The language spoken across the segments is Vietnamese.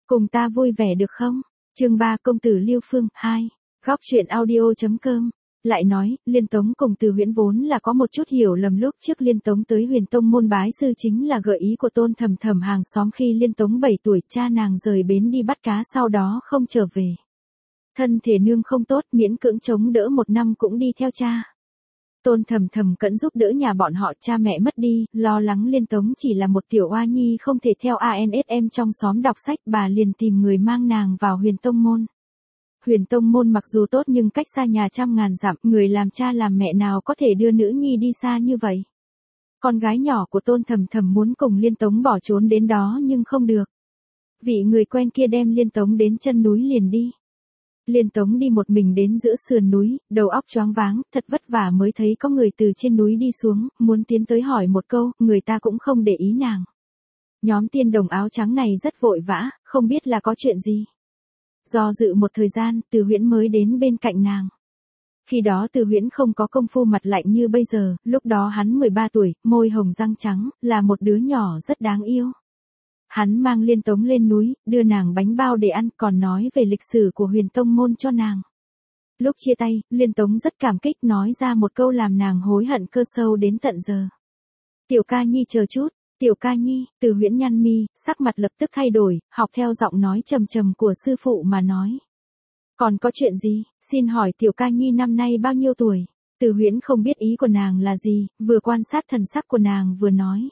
Cùng ta vui vẻ được không? Chương 3 Công tử Liêu Phương 2. Góc truyện audio.com. Lại nói, Liên Tống cùng Từ Huyễn vốn là có một chút hiểu lầm lúc trước Liên Tống tới Huyền Tông môn bái sư chính là gợi ý của Tôn Thầm Thầm hàng xóm khi Liên Tống 7 tuổi cha nàng rời bến đi bắt cá sau đó không trở về. Thân thể nương không tốt miễn cưỡng chống đỡ 1 năm cũng đi theo cha. Tôn Thầm Thầm cẫn giúp đỡ nhà bọn họ cha mẹ mất đi, lo lắng Liên Tống chỉ là một tiểu oa nhi không thể theo ANSM trong xóm đọc sách, bà liền tìm người mang nàng vào Huyền Tông môn. Huyền Tông môn mặc dù tốt nhưng cách xa nhà trăm ngàn dặm, người làm cha làm mẹ nào có thể đưa nữ nhi đi xa như vậy. Con gái nhỏ của Tôn Thầm Thầm muốn cùng Liên Tống bỏ trốn đến đó nhưng không được. Vị người quen kia đem Liên Tống đến chân núi liền đi. Liên Tống đi một mình đến giữa sườn núi, đầu óc choáng váng, thật vất vả mới thấy có người từ trên núi đi xuống, muốn tiến tới hỏi một câu, người ta cũng không để ý nàng. Nhóm tiên đồng áo trắng này rất vội vã, không biết là có chuyện gì. Do dự một thời gian, Từ Huyễn mới đến bên cạnh nàng. Khi đó Từ Huyễn không có công phu mặt lạnh như bây giờ, lúc đó hắn 13 tuổi, môi hồng răng trắng, là một đứa nhỏ rất đáng yêu. Hắn mang Liên Tống lên núi, đưa nàng bánh bao để ăn, còn nói về lịch sử của Huyền Tông môn cho nàng. Lúc chia tay, Liên Tống rất cảm kích nói ra một câu làm nàng hối hận cơ sâu đến tận giờ. Tiểu ca nhi chờ chút, Tiểu ca nhi, Từ Huyễn nhăn mi, sắc mặt lập tức thay đổi, học theo giọng nói trầm trầm của sư phụ mà nói. Còn có chuyện gì, xin hỏi Tiểu ca nhi năm nay bao nhiêu tuổi? Từ Huyễn không biết ý của nàng là gì, vừa quan sát thần sắc của nàng vừa nói.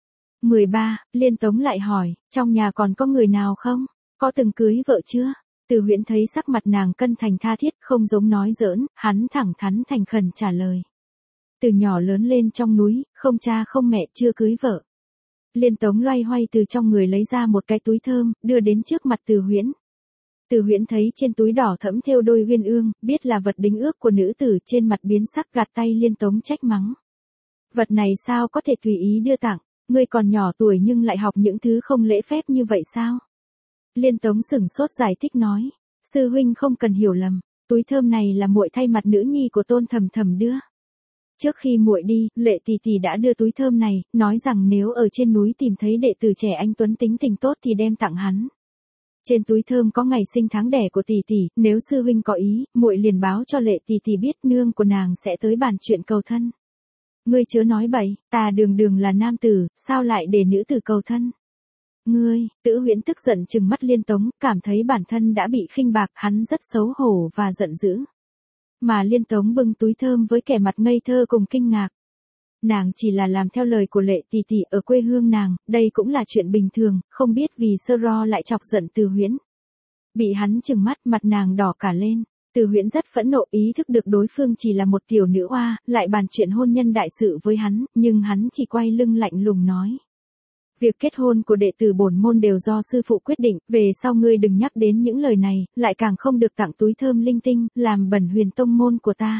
13, Liên Tống lại hỏi, trong nhà còn có người nào không? Có từng cưới vợ chưa? Từ Huyễn thấy sắc mặt nàng cân thành tha thiết không giống nói giỡn, hắn thẳng thắn thành khẩn trả lời. Từ nhỏ lớn lên trong núi, không cha không mẹ chưa cưới vợ. Liên Tống loay hoay từ trong người lấy ra một cái túi thơm, đưa đến trước mặt Từ Huyễn. Từ Huyễn thấy trên túi đỏ thẫm thêu đôi uyên ương, biết là vật đính ước của nữ tử, trên mặt biến sắc gạt tay Liên Tống trách mắng. Vật này sao có thể tùy ý đưa tặng, ngươi còn nhỏ tuổi nhưng lại học những thứ không lễ phép như vậy sao? Liên Tống sửng sốt giải thích nói, sư huynh không cần hiểu lầm, túi thơm này là muội thay mặt nữ nhi của Tôn Thầm Thầm đưa. Trước khi muội đi, Lệ tỷ tỷ đã đưa túi thơm này, nói rằng nếu ở trên núi tìm thấy đệ tử trẻ anh tuấn tính tình tốt thì đem tặng hắn. Trên túi thơm có ngày sinh tháng đẻ của tỷ tỷ, nếu sư huynh có ý, muội liền báo cho Lệ tỷ tỷ biết, nương của nàng sẽ tới bàn chuyện cầu thân. Ngươi chớ nói bậy, ta đường đường là nam tử, sao lại để nữ tử cầu thân? Ngươi, Từ Huyễn tức giận trừng mắt Liên Tống, cảm thấy bản thân đã bị khinh bạc, hắn rất xấu hổ và giận dữ. Mà Liên Tống bưng túi thơm với kẻ mặt ngây thơ cùng kinh ngạc. Nàng chỉ là làm theo lời của Lệ tỷ tỷ ở quê hương nàng, đây cũng là chuyện bình thường, không biết vì sơ ro lại chọc giận Từ Huyễn. Bị hắn trừng mắt, mặt nàng đỏ cả lên. Từ Huyễn rất phẫn nộ, ý thức được đối phương chỉ là một tiểu nữ oa, lại bàn chuyện hôn nhân đại sự với hắn, nhưng hắn chỉ quay lưng lạnh lùng nói. Việc kết hôn của đệ tử bổn môn đều do sư phụ quyết định, về sau ngươi đừng nhắc đến những lời này, lại càng không được tặng túi thơm linh tinh, làm bẩn Huyền Tông môn của ta.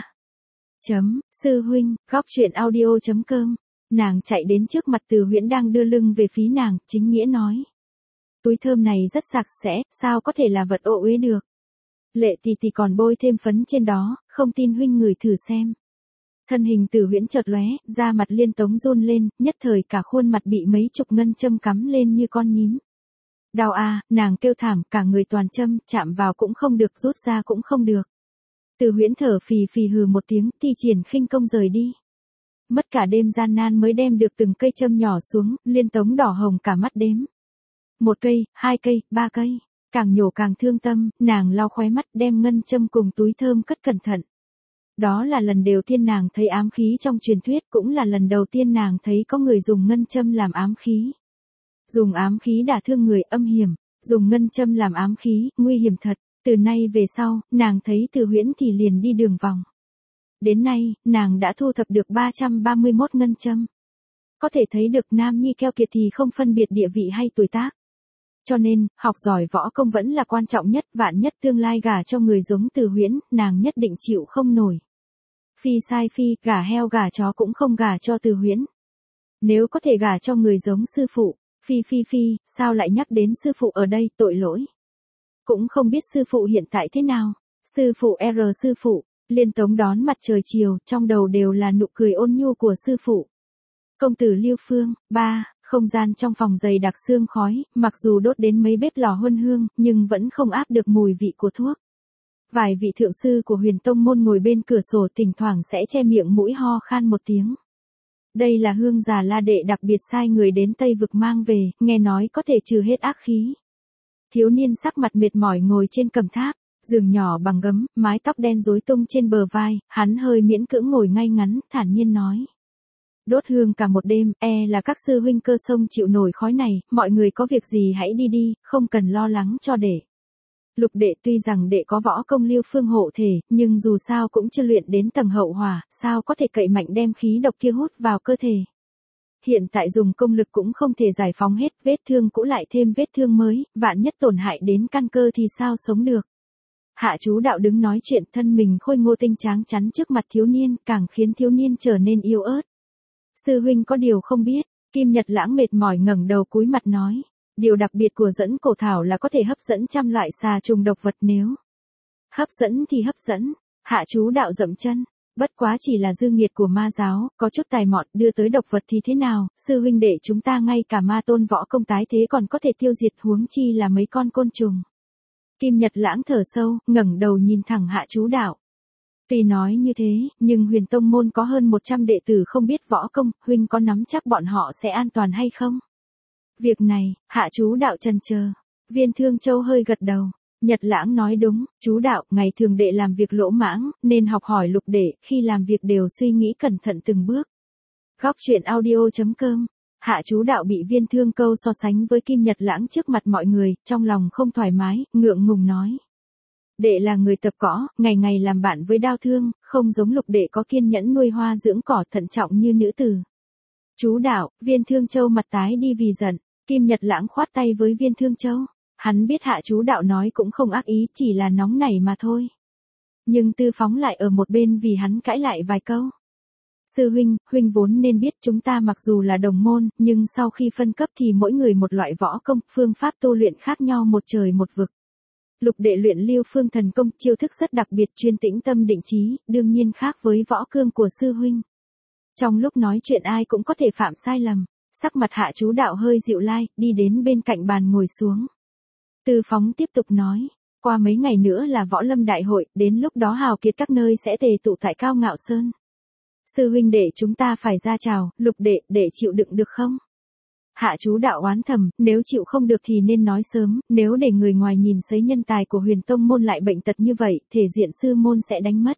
Sư huynh, góc truyện audio.com. Nàng chạy đến trước mặt Từ Huyễn đang đưa lưng về phía nàng, chính nghĩa nói. Túi thơm này rất sạch sẽ, sao có thể là vật ô uế được? Lệ tỷ tỷ còn bôi thêm phấn trên đó, không tin huynh ngửi thử xem. Thân hình Từ Huyễn chợt lóe, da mặt Liên Tống run lên, nhất thời cả khuôn mặt bị mấy chục ngân châm cắm lên như con nhím. Đau à, nàng kêu thảm, cả người toàn châm, chạm vào cũng không được, rút ra cũng không được. Từ Huyễn thở phì phì hừ một tiếng, thi triển khinh công rời đi. Mất cả đêm gian nan mới đem được từng cây châm nhỏ xuống, Liên Tống đỏ hồng cả mắt đếm. 1 cây, 2 cây, 3 cây. Càng nhổ càng thương tâm, nàng lau khóe mắt đem ngân châm cùng túi thơm cất cẩn thận. Đó là lần đầu tiên nàng thấy ám khí trong truyền thuyết, cũng là lần đầu tiên nàng thấy có người dùng ngân châm làm ám khí. Dùng ám khí đả thương người âm hiểm, dùng ngân châm làm ám khí, nguy hiểm thật. Từ nay về sau, nàng thấy Từ Huyễn thì liền đi đường vòng. Đến nay, nàng đã thu thập được 331 ngân châm. Có thể thấy được nam nhi keo kiệt thì không phân biệt địa vị hay tuổi tác. Cho nên, học giỏi võ công vẫn là quan trọng nhất, vạn nhất tương lai gả cho người giống Từ Huyễn, nàng nhất định chịu không nổi. Phi sai phi, gả heo gả chó cũng không gả cho Từ Huyễn. Nếu có thể gả cho người giống sư phụ, phi, sao lại nhắc đến sư phụ ở đây, tội lỗi. Cũng không biết sư phụ hiện tại thế nào. Sư phụ, Liên Tống đón mặt trời chiều, trong đầu đều là nụ cười ôn nhu của sư phụ. Công tử Liêu Phương, 3, Không gian trong phòng dày đặc sương khói, mặc dù đốt đến mấy bếp lò huân hương, nhưng vẫn không áp được mùi vị của thuốc. Vài vị thượng sư của Huyền Tông môn ngồi bên cửa sổ thỉnh thoảng sẽ che miệng mũi ho khan một tiếng. Đây là hương già La Đệ đặc biệt sai người đến Tây Vực mang về, nghe nói có thể trừ hết ác khí. Thiếu niên sắc mặt mệt mỏi ngồi trên cầm tháp, giường nhỏ bằng gấm, mái tóc đen rối tung trên bờ vai, hắn hơi miễn cưỡng ngồi ngay ngắn, thản nhiên nói. Đốt hương cả một đêm, là các sư huynh cơ sông chịu nổi khói này, mọi người có việc gì hãy đi đi, không cần lo lắng cho đệ. Lục đệ tuy rằng đệ có võ công Liêu Phương hộ thể, nhưng dù sao cũng chưa luyện đến tầng hậu hỏa, sao có thể cậy mạnh đem khí độc kia hút vào cơ thể. Hiện tại dùng công lực cũng không thể giải phóng hết, vết thương cũ lại thêm vết thương mới, vạn nhất tổn hại đến căn cơ thì sao sống được. Hạ chú đạo đứng nói chuyện, thân mình khôi ngô tinh tráng chắn trước mặt thiếu niên, càng khiến thiếu niên trở nên yếu ớt. Sư huynh có điều không biết, Kim Nhật Lãng mệt mỏi ngẩng đầu cúi mặt nói. Điều đặc biệt của dẫn cổ thảo là có thể hấp dẫn trăm loại xà trùng độc vật nếu. Hấp dẫn thì hấp dẫn, hạ chú đạo dậm chân. Bất quá chỉ là dư nghiệt của ma giáo, có chút tài mọn đưa tới độc vật thì thế nào, sư huynh đệ chúng ta ngay cả ma tôn võ công tái thế còn có thể tiêu diệt, huống chi là mấy con côn trùng. Kim Nhật Lãng thở sâu, ngẩng đầu nhìn thẳng hạ chú đạo. Tuy nói như thế, nhưng Huyền Tông môn có hơn 100 đệ tử không biết võ công, huynh có nắm chắc bọn họ sẽ an toàn hay không? Việc này, hạ chú đạo chần chờ. Viên Thương Châu hơi gật đầu. Nhật Lãng nói đúng, chú đạo, ngày thường đệ làm việc lỗ mãng, nên học hỏi lục đệ, khi làm việc đều suy nghĩ cẩn thận từng bước. Góc truyện audio.com. Hạ chú đạo bị Viên Thương Câu so sánh với Kim Nhật Lãng trước mặt mọi người, trong lòng không thoải mái, ngượng ngùng nói. Đệ là người tập cỏ, ngày ngày làm bạn với đao thương, không giống lục đệ có kiên nhẫn nuôi hoa dưỡng cỏ thận trọng như nữ tử. Chú đạo, Viên Thương Châu mặt tái đi vì giận, Kim Nhật Lãng khoát tay với Viên Thương Châu. Hắn biết hạ chú đạo nói cũng không ác ý, chỉ là nóng nảy mà thôi. Nhưng Tư Phóng lại ở một bên vì hắn cãi lại vài câu. Sư huynh, huynh vốn nên biết chúng ta mặc dù là đồng môn, nhưng sau khi phân cấp thì mỗi người một loại võ công, phương pháp tu luyện khác nhau một trời một vực. Lục đệ luyện Liêu Phương thần công, chiêu thức rất đặc biệt, chuyên tĩnh tâm định trí, đương nhiên khác với võ cương của sư huynh. Trong lúc nói chuyện ai cũng có thể phạm sai lầm. Sắc mặt hạ chú đạo hơi dịu lai, đi đến bên cạnh bàn ngồi xuống. Tư Phóng tiếp tục nói, qua mấy ngày nữa là võ lâm đại hội, đến lúc đó hào kiệt các nơi sẽ tề tụ tại Cao Ngạo Sơn. Sư huynh đệ chúng ta phải ra chào, lục đệ chịu đựng được không? Hạ chú đạo oán thầm, nếu chịu không được thì nên nói sớm, nếu để người ngoài nhìn thấy nhân tài của Huyền Tông môn lại bệnh tật như vậy, thể diện sư môn sẽ đánh mất.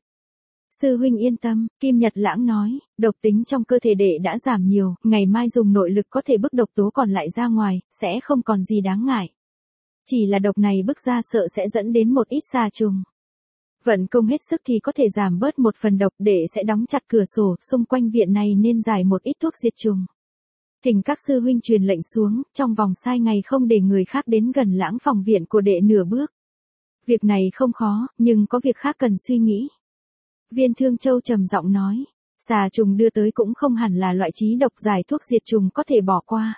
Sư huynh yên tâm, Kim Nhật Lãng nói, độc tính trong cơ thể đệ đã giảm nhiều, ngày mai dùng nội lực có thể bức độc tố còn lại ra ngoài, sẽ không còn gì đáng ngại. Chỉ là độc này bức ra sợ sẽ dẫn đến một ít xà trùng. Vận công hết sức thì có thể giảm bớt một phần độc, đệ sẽ đóng chặt cửa sổ, xung quanh viện này nên giải một ít thuốc diệt trùng. Thỉnh các sư huynh truyền lệnh xuống, trong vòng sai ngày không để người khác đến gần Lãng phòng viện của đệ nửa bước. Việc này không khó, nhưng có việc khác cần suy nghĩ. Viên Thương Châu trầm giọng nói, xà trùng đưa tới cũng không hẳn là loại chí độc, giải thuốc diệt trùng có thể bỏ qua.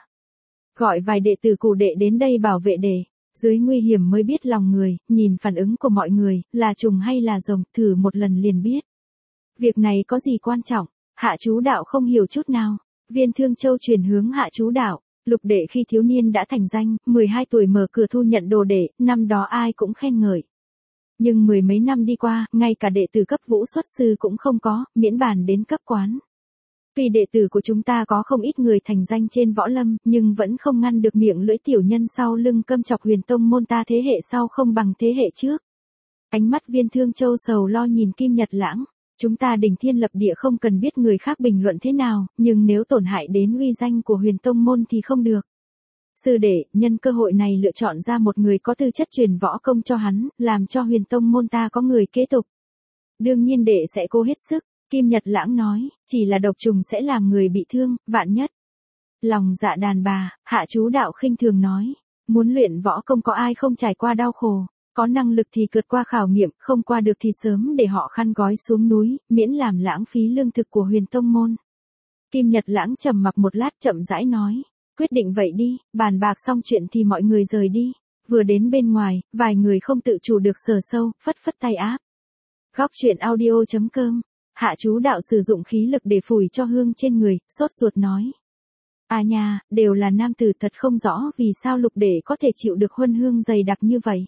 Gọi vài đệ tử cụ đệ đến đây bảo vệ đệ, dưới nguy hiểm mới biết lòng người, nhìn phản ứng của mọi người, là trùng hay là rồng, thử một lần liền biết. Việc này có gì quan trọng, hạ chú đạo không hiểu chút nào. Viên Thương Châu chuyển hướng hạ chú đạo, lục đệ khi thiếu niên đã thành danh, 12 tuổi mở cửa thu nhận đồ đệ, năm đó ai cũng khen ngợi. Nhưng mười mấy năm đi qua, ngay cả đệ tử cấp vũ xuất sư cũng không có, miễn bàn đến cấp quán. Tuy đệ tử của chúng ta có không ít người thành danh trên võ lâm, nhưng vẫn không ngăn được miệng lưỡi tiểu nhân sau lưng câm chọc Huyền Tông môn ta, thế hệ sau không bằng thế hệ trước. Ánh mắt Viên Thương Châu sầu lo nhìn Kim Nhật Lãng. Chúng ta đỉnh thiên lập địa không cần biết người khác bình luận thế nào, nhưng nếu tổn hại đến uy danh của Huyền Tông môn thì không được. Sư đệ, nhân cơ hội này lựa chọn ra một người có tư chất truyền võ công cho hắn, làm cho Huyền Tông môn ta có người kế tục. Đương nhiên đệ sẽ cố hết sức, Kim Nhật Lãng nói, chỉ là độc trùng sẽ làm người bị thương, vạn nhất. Lòng dạ đàn bà, hạ chú đạo khinh thường nói, muốn luyện võ công có ai không trải qua đau khổ. Có năng lực thì vượt qua khảo nghiệm, không qua được thì sớm để họ khăn gói xuống núi, miễn làm lãng phí lương thực của Huyền Tông môn. Kim Nhật Lãng trầm mặc một lát chậm rãi nói, quyết định vậy đi, bàn bạc xong chuyện thì mọi người rời đi. Vừa đến bên ngoài, vài người không tự chủ được sờ sâu, phất phất tay áp. Góc truyện audio.com. Hạ chú đạo sử dụng khí lực để phủi cho hương trên người, sốt ruột nói. À nha, đều là nam tử, thật không rõ vì sao Lục Đệ có thể chịu được huân hương dày đặc như vậy.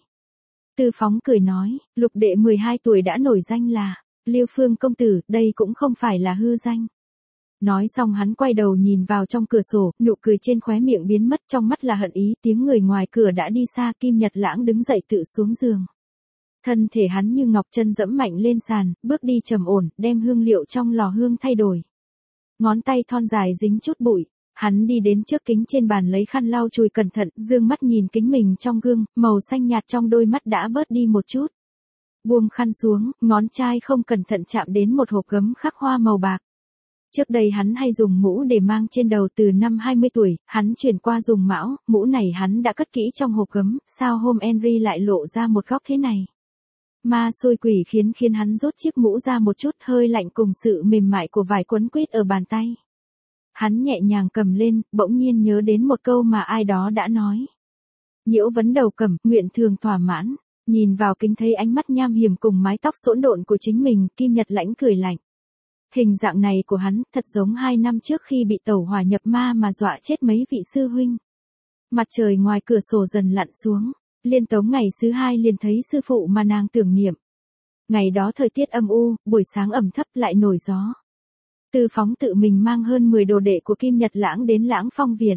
Tư Phóng cười nói, Lục Đệ 12 tuổi đã nổi danh là Liêu Phương công tử, đây cũng không phải là hư danh. Nói xong hắn quay đầu nhìn vào trong cửa sổ, nụ cười trên khóe miệng biến mất, trong mắt là hận ý, tiếng người ngoài cửa đã đi xa. Kim Nhật Lãng đứng dậy tự xuống giường. Thân thể hắn như ngọc, chân dẫm mạnh lên sàn, bước đi trầm ổn, đem hương liệu trong lò hương thay đổi. Ngón tay thon dài dính chút bụi, hắn đi đến trước kính trên bàn lấy khăn lau chùi cẩn thận, dương mắt nhìn kính mình trong gương, màu xanh nhạt trong đôi mắt đã bớt đi một chút. Buông khăn xuống, ngón trai không cẩn thận chạm đến một hộp gấm khắc hoa màu bạc. Trước đây hắn hay dùng mũ để mang trên đầu, từ năm 20 tuổi, hắn chuyển qua dùng mão, mũ này hắn đã cất kỹ trong hộp gấm, sao hôm Henry lại lộ ra một góc thế này. Ma xôi quỷ khiến hắn rút chiếc mũ ra một chút, hơi lạnh cùng sự mềm mại của vải quấn quýt ở bàn tay. Hắn nhẹ nhàng cầm lên, bỗng nhiên nhớ đến một câu mà ai đó đã nói. Nhiễu vấn đầu cầm, nguyện thường thỏa mãn. Nhìn vào kính thấy ánh mắt nham hiểm cùng mái tóc xỗn độn của chính mình, Kim Nhật Lãnh cười lạnh. Hình dạng này của hắn, thật giống 2 năm trước khi bị tẩu hỏa nhập ma mà dọa chết mấy vị sư huynh. Mặt trời ngoài cửa sổ dần lặn xuống, Liên Tống ngày thứ 2 liền thấy sư phụ mà nàng tưởng niệm. Ngày đó thời tiết âm u, buổi sáng ẩm thấp lại nổi gió. Tư Phóng tự mình mang hơn 10 đồ đệ của Kim Nhật Lãng đến Lãng Phong Viện.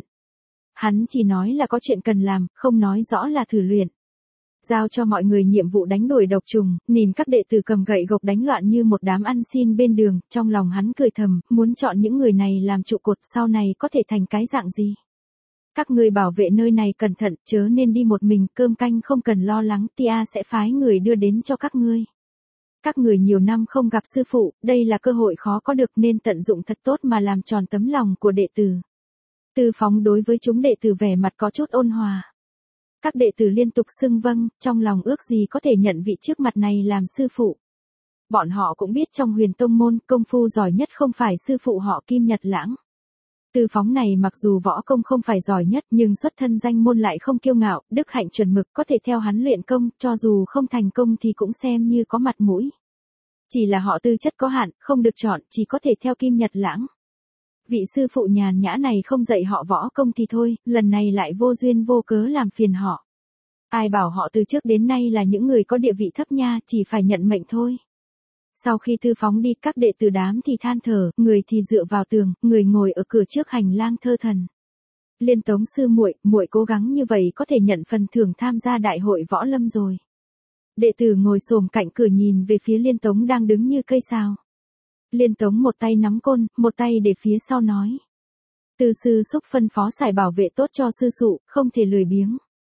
Hắn chỉ nói là có chuyện cần làm, không nói rõ là thử luyện. Giao cho mọi người nhiệm vụ đánh đuổi độc trùng, nhìn các đệ tử cầm gậy gộc đánh loạn như một đám ăn xin bên đường, trong lòng hắn cười thầm, muốn chọn những người này làm trụ cột sau này có thể thành cái dạng gì. Các ngươi bảo vệ nơi này cẩn thận, chớ nên đi một mình, cơm canh không cần lo lắng, Tia sẽ phái người đưa đến cho các ngươi. Các người nhiều năm không gặp sư phụ, đây là cơ hội khó có được nên tận dụng thật tốt mà làm tròn tấm lòng của đệ tử. Tư Phóng đối với chúng đệ tử vẻ mặt có chút ôn hòa. Các đệ tử liên tục xưng vâng, trong lòng ước gì có thể nhận vị trước mặt này làm sư phụ. Bọn họ cũng biết trong Huyền Tông môn, công phu giỏi nhất không phải sư phụ họ Kim Nhật Lãng. Tư Phóng này mặc dù võ công không phải giỏi nhất nhưng xuất thân danh môn lại không kiêu ngạo, đức hạnh chuẩn mực, có thể theo hắn luyện công, cho dù không thành công thì cũng xem như có mặt mũi. Chỉ là họ tư chất có hạn, không được chọn, chỉ có thể theo Kim Nhật Lãng. Vị sư phụ nhàn nhã này không dạy họ võ công thì thôi, lần này lại vô duyên vô cớ làm phiền họ. Ai bảo họ từ trước đến nay là những người có địa vị thấp nha, chỉ phải nhận mệnh thôi. Sau khi Tư Phóng đi, các đệ tử đám thì than thở, người thì dựa vào tường, người ngồi ở cửa trước hành lang thơ thần. Liên Tống sư muội, muội cố gắng như vậy có thể nhận phần thưởng tham gia đại hội võ lâm rồi. Đệ tử ngồi xổm cạnh cửa nhìn về phía Liên Tống đang đứng như cây sào. Liên Tống một tay nắm côn, một tay để phía sau nói. Từ sư xúc phân phó xài bảo vệ tốt cho sư phụ, không thể lười biếng.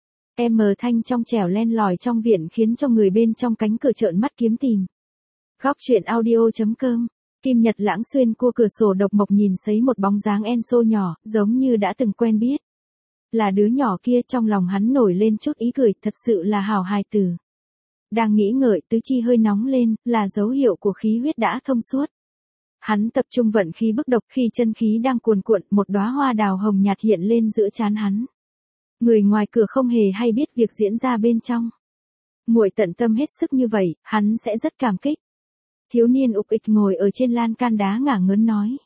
Em thanh trong trẻo len lỏi trong viện khiến cho người bên trong cánh cửa trợn mắt kiếm tìm. Góc truyện audio.com. Kim Nhật Lãng xuyên qua cửa sổ độc mộc nhìn thấy một bóng dáng Enso nhỏ, giống như đã từng quen biết. Là đứa nhỏ kia, trong lòng hắn nổi lên chút ý cười, thật sự là hảo hài tử. Đang nghĩ ngợi, tứ chi hơi nóng lên, là dấu hiệu của khí huyết đã thông suốt. Hắn tập trung vận khí bức độc, khi chân khí đang cuồn cuộn, một đóa hoa đào hồng nhạt hiện lên giữa trán hắn. Người ngoài cửa không hề hay biết việc diễn ra bên trong. Muội tận tâm hết sức như vậy, hắn sẽ rất cảm kích. Thiếu niên ục ịch ngồi ở trên lan can đá ngả ngớn nói.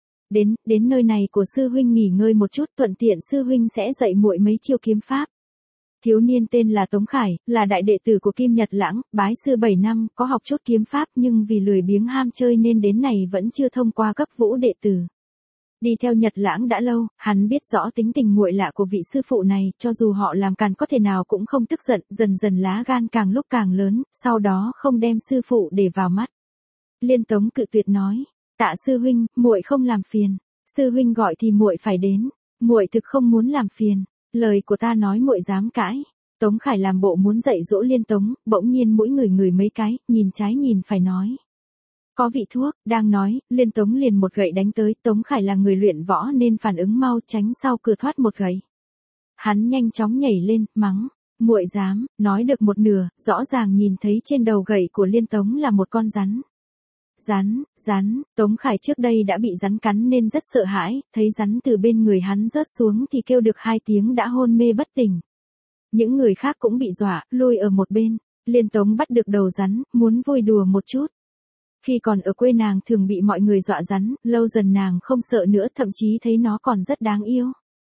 Đến nơi này của sư huynh nghỉ ngơi một chút, thuận tiện sư huynh sẽ dạy muội mấy chiêu kiếm pháp. Thiếu niên tên là Tống Khải, là đại đệ tử của Kim Nhật Lãng, bái sư 7 năm, có học chút kiếm pháp nhưng vì lười biếng ham chơi nên đến này vẫn chưa thông qua cấp vũ đệ tử. Đi theo Nhật Lãng đã lâu, hắn biết rõ tính tình nguội lạ của vị sư phụ này, cho dù họ làm càn có thể nào cũng không tức giận, dần dần lá gan càng lúc càng lớn, sau đó không đem sư phụ để vào mắt. Liên Tống cự tuyệt nói, tạ sư huynh, muội không làm phiền, sư huynh gọi thì muội phải đến, muội thực không muốn làm phiền, lời của ta nói muội dám cãi. Tống Khải làm bộ muốn dạy dỗ Liên Tống, bỗng nhiên mỗi người ngửi mấy cái, nhìn trái nhìn phải nói. Có vị thuốc, đang nói, Liên Tống liền một gậy đánh tới, Tống Khải là người luyện võ nên phản ứng mau, tránh sau cửa thoát một gậy. Hắn nhanh chóng nhảy lên, mắng, muội dám, nói được một nửa, rõ ràng nhìn thấy trên đầu gậy của Liên Tống là một con rắn. Rắn, Tống Khải trước đây đã bị rắn cắn nên rất sợ hãi, thấy rắn từ bên người hắn rớt xuống thì kêu được 2 tiếng đã hôn mê bất tỉnh. Những người khác cũng bị dọa, lui ở một bên, Liên Tống bắt được đầu rắn, muốn vui đùa một chút. Khi còn ở quê nàng thường bị mọi người dọa rắn, lâu dần nàng không sợ nữa, thậm chí thấy nó còn rất đáng yêu.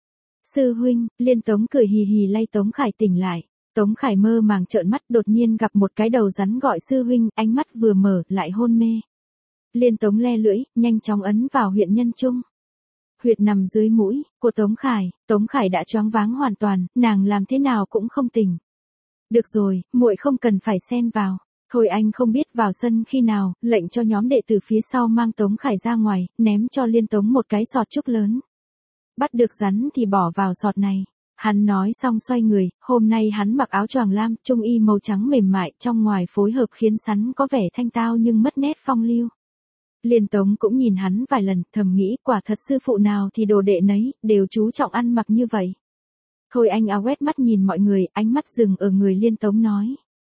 Sư huynh, Liên Tống cười hì hì lay Tống Khải tỉnh lại. Tống Khải mơ màng trợn mắt, đột nhiên gặp một cái đầu rắn gọi sư huynh, ánh mắt vừa mở, lại hôn mê. Liên Tống le lưỡi, nhanh chóng ấn vào huyện nhân trung. Huyệt nằm dưới mũi của Tống Khải đã choáng váng hoàn toàn, nàng làm thế nào cũng không tỉnh. Được rồi, muội không cần phải xen vào. Thôi anh không biết vào sân khi nào, lệnh cho nhóm đệ tử phía sau mang Tống Khải ra ngoài, ném cho Liên Tống một cái sọt trúc lớn. Bắt được rắn thì bỏ vào sọt này. Hắn nói xong xoay người, hôm nay hắn mặc áo choàng lam, trung y màu trắng mềm mại, trong ngoài phối hợp khiến hắn có vẻ thanh tao nhưng mất nét phong lưu. Liên Tống cũng nhìn hắn vài lần, thầm nghĩ quả thật sư phụ nào thì đồ đệ nấy, đều chú trọng ăn mặc như vậy. Thôi anh áo quét mắt nhìn mọi người, ánh mắt dừng ở người Liên Tống nói.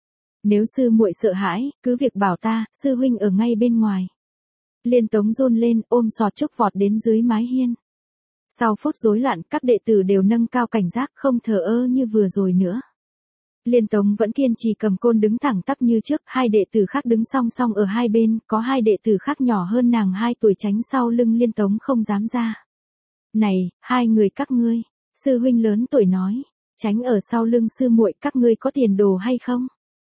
Nếu sư muội sợ hãi, cứ việc bảo ta, sư huynh ở ngay bên ngoài. Liên Tống run lên, ôm sọt trúc vọt đến dưới mái hiên. Sau phút rối loạn, các đệ tử đều nâng cao cảnh giác, không thờ ơ như vừa rồi nữa. Liên Tống vẫn kiên trì cầm côn đứng thẳng tắp như trước, hai đệ tử khác đứng song song ở hai bên, có hai đệ tử khác nhỏ hơn nàng 2 tuổi tránh sau lưng Liên Tống không dám ra. Này, hai người các ngươi, sư huynh lớn tuổi nói, tránh ở sau lưng sư muội, các ngươi có tiền đồ hay không?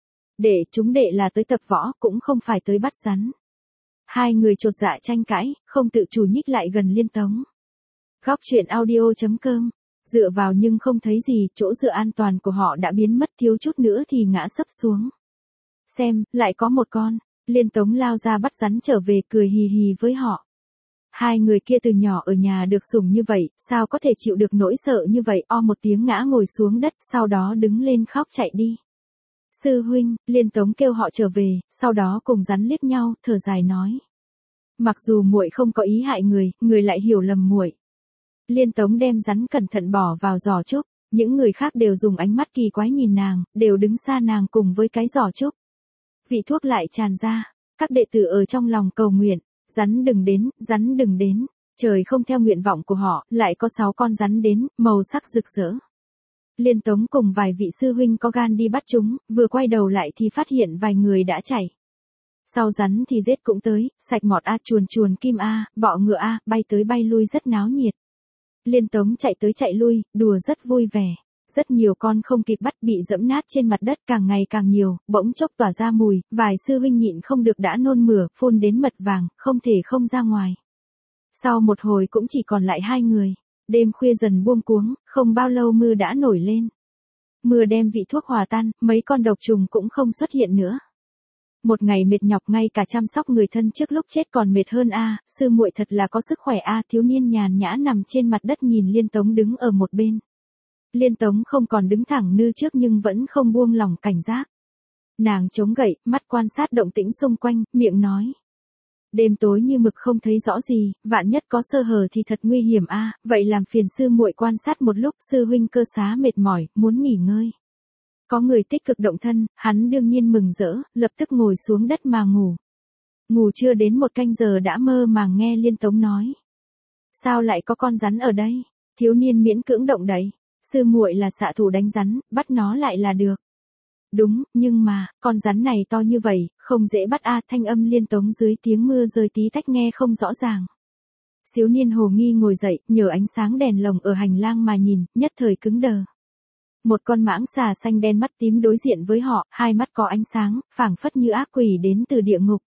Chúng đệ là tới tập võ, cũng không phải tới bắt rắn. Hai người chột dạ tranh cãi, không tự chủ nhích lại gần Liên Tống. Góc truyện audio.com, dựa vào nhưng không thấy gì, chỗ dựa an toàn của họ đã biến mất, thiếu chút nữa thì ngã sấp xuống. Xem, lại có một con. Liên Tống lao ra bắt rắn trở về, cười hì hì với họ. Hai người kia từ nhỏ ở nhà được sủng như vậy, sao có thể chịu được nỗi sợ như vậy, một tiếng ngã ngồi xuống đất, sau đó đứng lên khóc chạy đi. Sư huynh, Liên Tống kêu họ trở về, sau đó cùng rắn liếc nhau, thở dài nói. Mặc dù muội không có ý hại người, người lại hiểu lầm muội. Liên Tống đem rắn cẩn thận bỏ vào giỏ trúc, những người khác đều dùng ánh mắt kỳ quái nhìn nàng, đều đứng xa nàng cùng với cái giỏ trúc. Vị thuốc lại tràn ra, các đệ tử ở trong lòng cầu nguyện, rắn đừng đến, rắn đừng đến, trời không theo nguyện vọng của họ, lại có 6 con rắn đến, màu sắc rực rỡ. Liên Tống cùng vài vị sư huynh có gan đi bắt chúng, vừa quay đầu lại thì phát hiện vài người đã chạy. Sau rắn thì rết cũng tới, sạch mọt chuồn chuồn kim bọ ngựa bay tới bay lui rất náo nhiệt. Liên Tống chạy tới chạy lui, đùa rất vui vẻ. Rất nhiều con không kịp bắt bị dẫm nát trên mặt đất, càng ngày càng nhiều, bỗng chốc tỏa ra mùi, vài sư huynh nhịn không được đã nôn mửa, phun đến mật vàng, không thể không ra ngoài. Sau một hồi cũng chỉ còn lại 2 người. Đêm khuya dần buông cuống, không bao lâu mưa đã nổi lên. Mưa đem vị thuốc hòa tan, mấy con độc trùng cũng không xuất hiện nữa. Một ngày mệt nhọc, ngay cả chăm sóc người thân trước lúc chết còn mệt hơn sư muội thật là có sức khỏe thiếu niên nhàn nhã nằm trên mặt đất nhìn Liên Tống đứng ở một bên. Liên Tống không còn đứng thẳng như trước nhưng vẫn không buông lỏng cảnh giác. Nàng chống gậy, mắt quan sát động tĩnh xung quanh, miệng nói. Đêm tối như mực không thấy rõ gì, vạn nhất có sơ hở thì thật nguy hiểm vậy làm phiền sư muội quan sát một lúc, sư huynh cơ xá mệt mỏi, muốn nghỉ ngơi. Có người tích cực động thân, hắn đương nhiên mừng rỡ, lập tức ngồi xuống đất mà ngủ. Ngủ chưa đến 1 canh giờ đã mơ màng nghe Liên Tống nói. Sao lại có con rắn ở đây? Thiếu niên miễn cưỡng động đậy. Sư muội là xạ thủ đánh rắn, bắt nó lại là được. Đúng, nhưng mà, con rắn này to như vậy, không dễ bắt thanh âm Liên Tống dưới tiếng mưa rơi tí tách nghe không rõ ràng. Thiếu niên hồ nghi ngồi dậy, nhờ ánh sáng đèn lồng ở hành lang mà nhìn, nhất thời cứng đờ. Một con mãng xà xanh đen mắt tím đối diện với họ, 2 mắt có ánh sáng, phảng phất như ác quỷ đến từ địa ngục.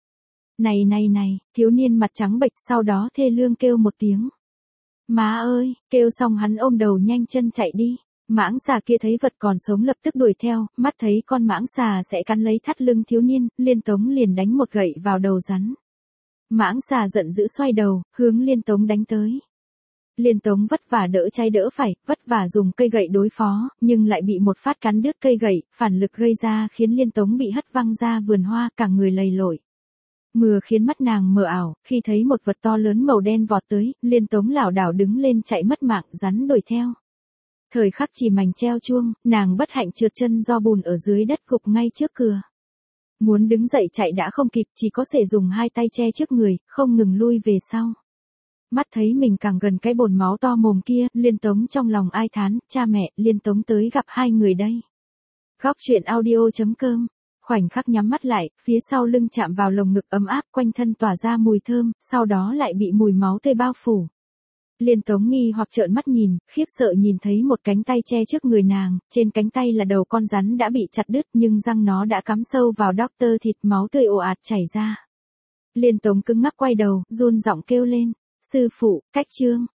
Này, thiếu niên mặt trắng bệch, sau đó thê lương kêu một tiếng. Má ơi, kêu xong hắn ôm đầu nhanh chân chạy đi. Mãng xà kia thấy vật còn sống lập tức đuổi theo, mắt thấy con mãng xà sẽ cắn lấy thắt lưng thiếu niên, Liên Tống liền đánh một gậy vào đầu rắn. Mãng xà giận dữ xoay đầu, hướng Liên Tống đánh tới. Liên Tống vất vả đỡ trái đỡ phải, vất vả dùng cây gậy đối phó, nhưng lại bị một phát cắn đứt cây gậy, phản lực gây ra khiến Liên Tống bị hất văng ra vườn hoa, cả người lầy lội. Mưa khiến mắt nàng mờ ảo, khi thấy một vật to lớn màu đen vọt tới, Liên Tống lảo đảo đứng lên chạy mất mạng, rắn đuổi theo. Thời khắc chỉ mảnh treo chuông, nàng bất hạnh trượt chân do bùn ở dưới đất gục ngay trước cửa. Muốn đứng dậy chạy đã không kịp, chỉ có thể dùng 2 tay che trước người, không ngừng lui về sau. Mắt thấy mình càng gần cái bồn máu to mồm kia, Liên Tống trong lòng ai thán, cha mẹ, Liên Tống tới gặp 2 người đây. Góc truyện audio.com khoảnh khắc nhắm mắt lại, phía sau lưng chạm vào lồng ngực ấm áp, quanh thân tỏa ra mùi thơm, sau đó lại bị mùi máu tươi bao phủ. Liên Tống nghi hoặc trợn mắt nhìn, khiếp sợ nhìn thấy một cánh tay che trước người nàng, trên cánh tay là đầu con rắn đã bị chặt đứt nhưng răng nó đã cắm sâu vào doctor thịt, máu tươi ồ ạt chảy ra. Liên Tống cứng ngắc quay đầu, run giọng kêu lên, sư phụ, cách chương.